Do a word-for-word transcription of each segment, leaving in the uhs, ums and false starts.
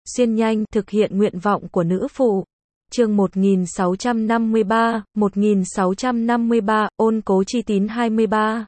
xuyên nhanh, thực hiện nguyện vọng của nữ phụ. Chương một nghìn sáu trăm năm mươi ba, một nghìn sáu trăm năm mươi ba, ôn cố chi tín hai mươi ba.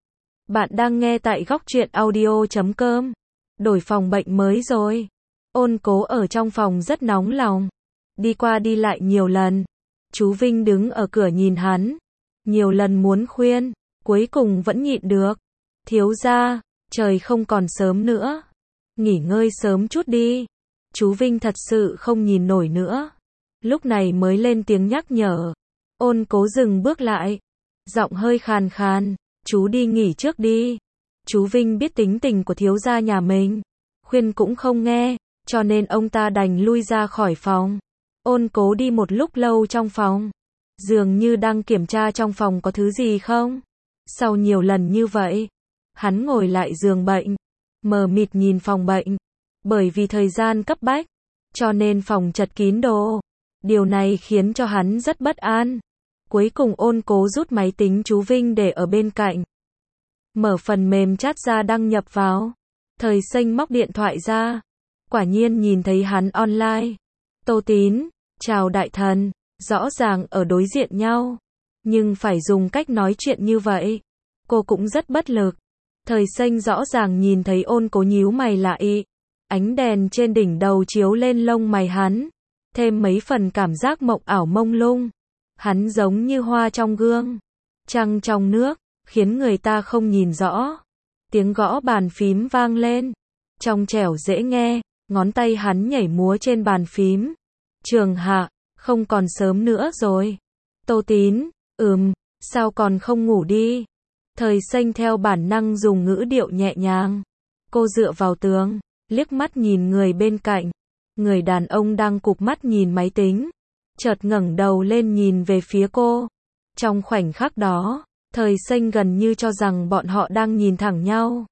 Bạn đang nghe tại góc truyện audio chấm com. Đổi phòng bệnh mới rồi. Ôn cố ở trong phòng rất nóng lòng. Đi qua đi lại nhiều lần. Chú Vinh đứng ở cửa nhìn hắn. Nhiều lần muốn khuyên. Cuối cùng vẫn nhịn được. Thiếu gia, trời không còn sớm nữa. Nghỉ ngơi sớm chút đi. Chú Vinh thật sự không nhìn nổi nữa. Lúc này mới lên tiếng nhắc nhở. Ôn cố dừng bước lại. Giọng hơi khàn khàn. Chú đi nghỉ trước đi. Chú Vinh biết tính tình của thiếu gia nhà mình. Khuyên cũng không nghe. Cho nên ông ta đành lui ra khỏi phòng. Ôn cố đi một lúc lâu trong phòng. Dường như đang kiểm tra trong phòng có thứ gì không. Sau nhiều lần như vậy, hắn ngồi lại giường bệnh. Mờ mịt nhìn phòng bệnh. Bởi vì thời gian cấp bách, cho nên phòng chật kín đồ. Điều này khiến cho hắn rất bất an. Cuối cùng ôn cố rút máy tính chú Vinh để ở bên cạnh. Mở phần mềm chat ra đăng nhập vào. Thời Xanh móc điện thoại ra. Quả nhiên nhìn thấy hắn online. Tô Tín, chào đại thần. Rõ ràng ở đối diện nhau. Nhưng phải dùng cách nói chuyện như vậy. Cô cũng rất bất lực. Thời Xanh rõ ràng nhìn thấy ôn cố nhíu mày lại. Ánh đèn trên đỉnh đầu chiếu lên lông mày hắn. Thêm mấy phần cảm giác mộng ảo mông lung. Hắn giống như hoa trong gương. Trăng trong nước, khiến người ta không nhìn rõ. Tiếng gõ bàn phím vang lên. Trong trẻo dễ nghe, ngón tay hắn nhảy múa trên bàn phím. Trường Hạ, không còn sớm nữa rồi. Tô Tín, ừm, sao còn không ngủ đi? Thời Xanh theo bản năng dùng ngữ điệu nhẹ nhàng. Cô dựa vào tường, liếc mắt nhìn người bên cạnh. Người đàn ông đang cụp mắt nhìn máy tính. Chợt ngẩng đầu lên nhìn về phía cô. Trong khoảnh khắc đó, Thời Xanh gần như cho rằng bọn họ đang nhìn thẳng nhau.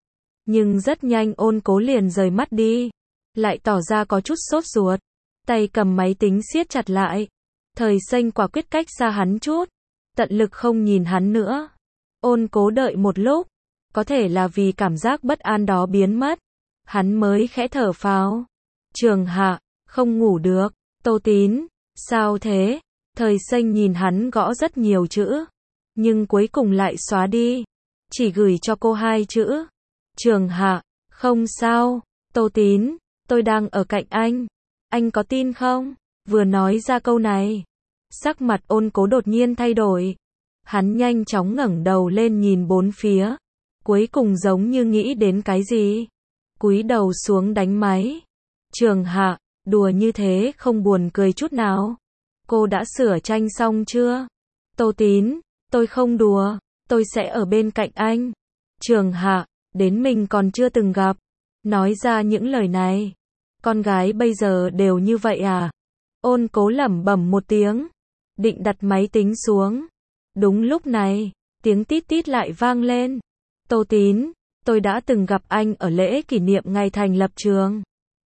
Nhưng rất nhanh ôn cố liền rời mắt đi. Lại tỏ ra có chút sốt ruột. Tay cầm máy tính siết chặt lại. Thời Xanh quả quyết cách xa hắn chút. Tận lực không nhìn hắn nữa. Ôn cố đợi một lúc. Có thể là vì cảm giác bất an đó biến mất. Hắn mới khẽ thở phào. Trường Hạ, không ngủ được. Tô Tín, sao thế? Thời Xanh nhìn hắn gõ rất nhiều chữ. Nhưng cuối cùng lại xóa đi. Chỉ gửi cho cô hai chữ. Trường Hạ, không sao. Tô Tín, tôi đang ở cạnh anh. Anh có tin không? Vừa nói ra câu này. Sắc mặt ôn cố đột nhiên thay đổi. Hắn nhanh chóng ngẩng đầu lên nhìn bốn phía. Cuối cùng giống như nghĩ đến cái gì. Cúi đầu xuống đánh máy. Trường Hạ, đùa như thế không buồn cười chút nào. Cô đã sửa tranh xong chưa? Tô Tín, tôi không đùa. Tôi sẽ ở bên cạnh anh. Trường Hạ, đến mình còn chưa từng gặp. Nói ra những lời này. Con gái bây giờ đều như vậy à? Ôn cố lẩm bẩm một tiếng. Định đặt máy tính xuống. Đúng lúc này, tiếng tít tít lại vang lên. Tô Tín, tôi đã từng gặp anh ở lễ kỷ niệm ngày thành lập trường.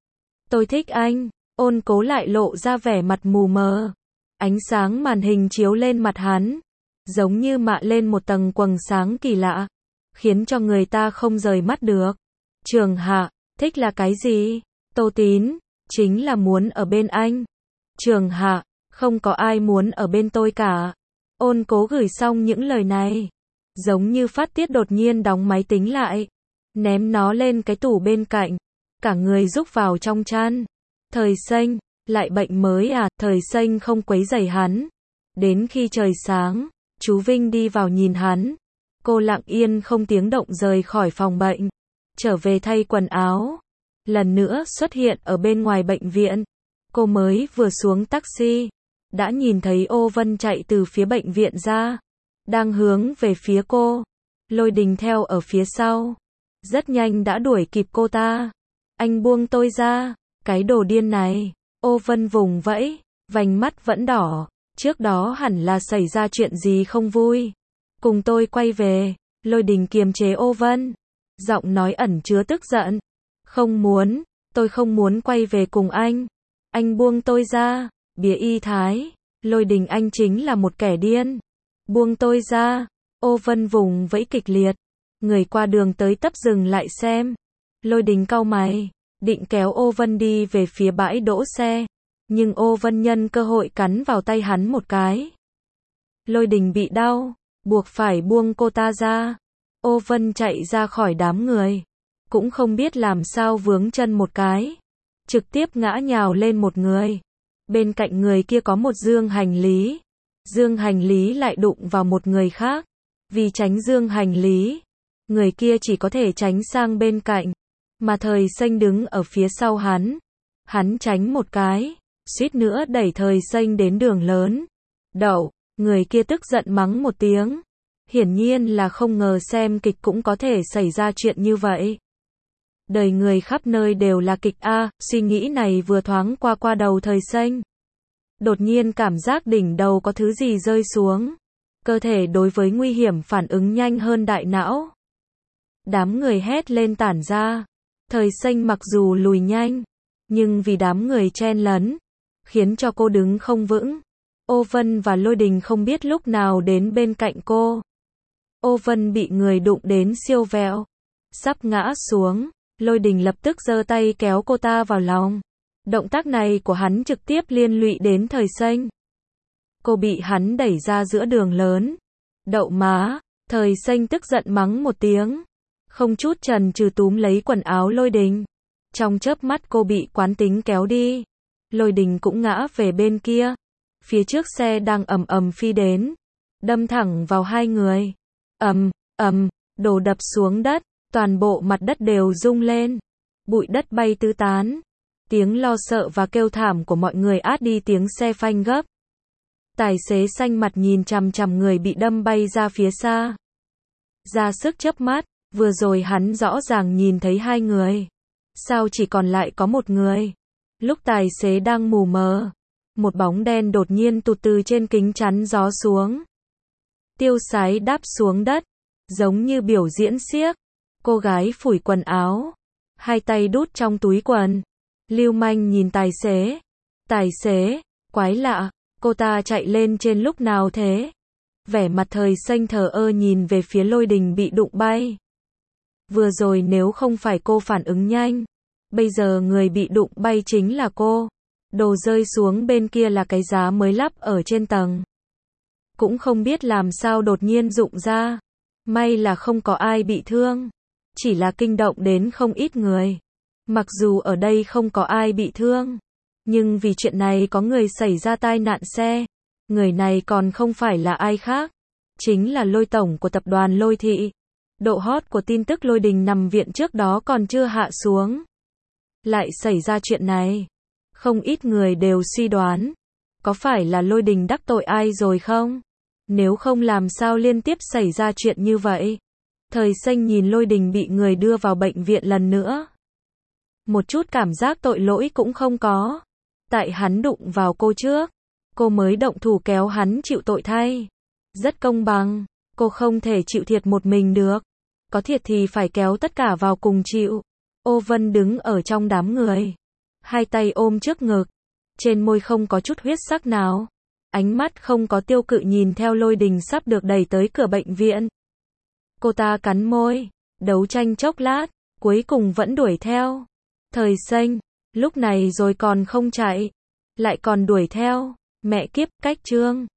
Tôi thích anh. Ôn cố lại lộ ra vẻ mặt mù mờ. Ánh sáng màn hình chiếu lên mặt hắn. Giống như mạ lên một tầng quầng sáng kỳ lạ. Khiến cho người ta không rời mắt được. Trường Hạ, thích là cái gì? Tô Tín, chính là muốn ở bên anh. Trường Hạ, không có ai muốn ở bên tôi cả. Ôn cố gửi xong những lời này. Giống như phát tiết đột nhiên đóng máy tính lại. Ném nó lên cái tủ bên cạnh. Cả người rúc vào trong chăn. Thời Xanh, lại bệnh mới à? Thời Xanh không quấy rầy hắn. Đến khi trời sáng, chú Vinh đi vào nhìn hắn. Cô lặng yên không tiếng động rời khỏi phòng bệnh. Trở về thay quần áo. Lần nữa xuất hiện ở bên ngoài bệnh viện. Cô mới vừa xuống taxi. Đã nhìn thấy Ô Vân chạy từ phía bệnh viện ra. Đang hướng về phía cô. Lôi Đình theo ở phía sau. Rất nhanh đã đuổi kịp cô ta. Anh buông tôi ra. Cái đồ điên này. Ô Vân vùng vẫy. Vành mắt vẫn đỏ. Trước đó hẳn là xảy ra chuyện gì không vui. Cùng tôi quay về. Lôi Đình kiềm chế Ô Vân. Giọng nói ẩn chứa tức giận. Không muốn. Tôi không muốn quay về cùng anh. Anh buông tôi ra. Bìa y thái. Lôi Đình anh chính là một kẻ điên. Buông tôi ra. Ô Vân vùng vẫy kịch liệt. Người qua đường tới tấp dừng lại xem. Lôi Đình cau mày. định kéo Ô Vân đi về phía bãi đỗ xe, nhưng Ô Vân nhân cơ hội cắn vào tay hắn một cái. Lôi Đình bị đau, buộc phải buông cô ta ra. Ô Vân chạy ra khỏi đám người, cũng không biết làm sao vướng chân một cái, trực tiếp ngã nhào lên một người. Bên cạnh người kia có một dương hành lý, dương hành lý lại đụng vào một người khác. Vì tránh dương hành lý, người kia chỉ có thể tránh sang bên cạnh, mà Thời Xanh đứng ở phía sau hắn. Hắn tránh một cái, suýt nữa đẩy Thời Xanh đến đường lớn. Đậu, người kia tức giận mắng một tiếng. Hiển nhiên là không ngờ xem kịch cũng có thể xảy ra chuyện như vậy. Đời người khắp nơi đều là kịch a, suy nghĩ này vừa thoáng qua qua đầu Thời Xanh. Đột nhiên cảm giác đỉnh đầu có thứ gì rơi xuống. Cơ thể đối với nguy hiểm phản ứng nhanh hơn đại não. Đám người hét lên tản ra. Thời Xanh mặc dù lùi nhanh, nhưng vì đám người chen lấn, khiến cho cô đứng không vững. Ô Vân và Lôi Đình không biết lúc nào đến bên cạnh cô. Ô Vân bị người đụng đến siêu vẹo, sắp ngã xuống. Lôi Đình lập tức giơ tay kéo cô ta vào lòng. Động tác này của hắn trực tiếp liên lụy đến Thời Xanh. Cô bị hắn đẩy ra giữa đường lớn. Đậu má, Thời Xanh tức giận mắng một tiếng. Không chút chần chừ túm lấy quần áo Lôi Đình. Trong chớp mắt cô bị quán tính kéo đi. Lôi Đình cũng ngã về bên kia. Phía trước xe đang ầm ầm phi đến, đâm thẳng vào hai người. Ầm, ầm, đổ đập xuống đất, toàn bộ mặt đất đều rung lên. Bụi đất bay tứ tán. Tiếng lo sợ và kêu thảm của mọi người át đi tiếng xe phanh gấp. Tài xế xanh mặt nhìn chằm chằm người bị đâm bay ra phía xa. Ra sức chớp mắt, vừa rồi hắn rõ ràng nhìn thấy hai người. Sao chỉ còn lại có một người? Lúc tài xế đang mù mờ, một bóng đen đột nhiên tụt từ trên kính chắn gió xuống. Tiêu sái đáp xuống đất, giống như biểu diễn xiếc. Cô gái phủi quần áo, hai tay đút trong túi quần. Lưu manh nhìn tài xế. Tài xế, quái lạ, cô ta chạy lên trên lúc nào thế? Vẻ mặt Thời Xanh thờ ơ nhìn về phía Lôi Đình bị đụng bay. Vừa rồi nếu không phải cô phản ứng nhanh, bây giờ người bị đụng bay chính là cô. Đồ rơi xuống bên kia là cái giá mới lắp ở trên tầng. Cũng không biết làm sao đột nhiên rụng ra. May là không có ai bị thương, chỉ là kinh động đến không ít người. Mặc dù ở đây không có ai bị thương, nhưng vì chuyện này có người xảy ra tai nạn xe. Người này còn không phải là ai khác, chính là Lôi tổng của tập đoàn Lôi Thị. Độ hot của tin tức Lôi Đình nằm viện trước đó còn chưa hạ xuống, lại xảy ra chuyện này. Không ít người đều suy đoán, có phải là Lôi Đình đắc tội ai rồi không? Nếu không làm sao liên tiếp xảy ra chuyện như vậy? Thời Xanh nhìn Lôi Đình bị người đưa vào bệnh viện lần nữa. Một chút cảm giác tội lỗi cũng không có. Tại hắn đụng vào cô trước, cô mới động thủ kéo hắn chịu tội thay. Rất công bằng, cô không thể chịu thiệt một mình được. Có thiệt thì phải kéo tất cả vào cùng chịu. Ô Vân đứng ở trong đám người, hai tay ôm trước ngực, trên môi không có chút huyết sắc nào. Ánh mắt không có tiêu cự nhìn theo Lôi Đình sắp được đẩy tới cửa bệnh viện. Cô ta cắn môi, đấu tranh chốc lát, cuối cùng vẫn đuổi theo. Thời Xanh, lúc này rồi còn không chạy, lại còn đuổi theo. Mẹ kiếp, cách trương.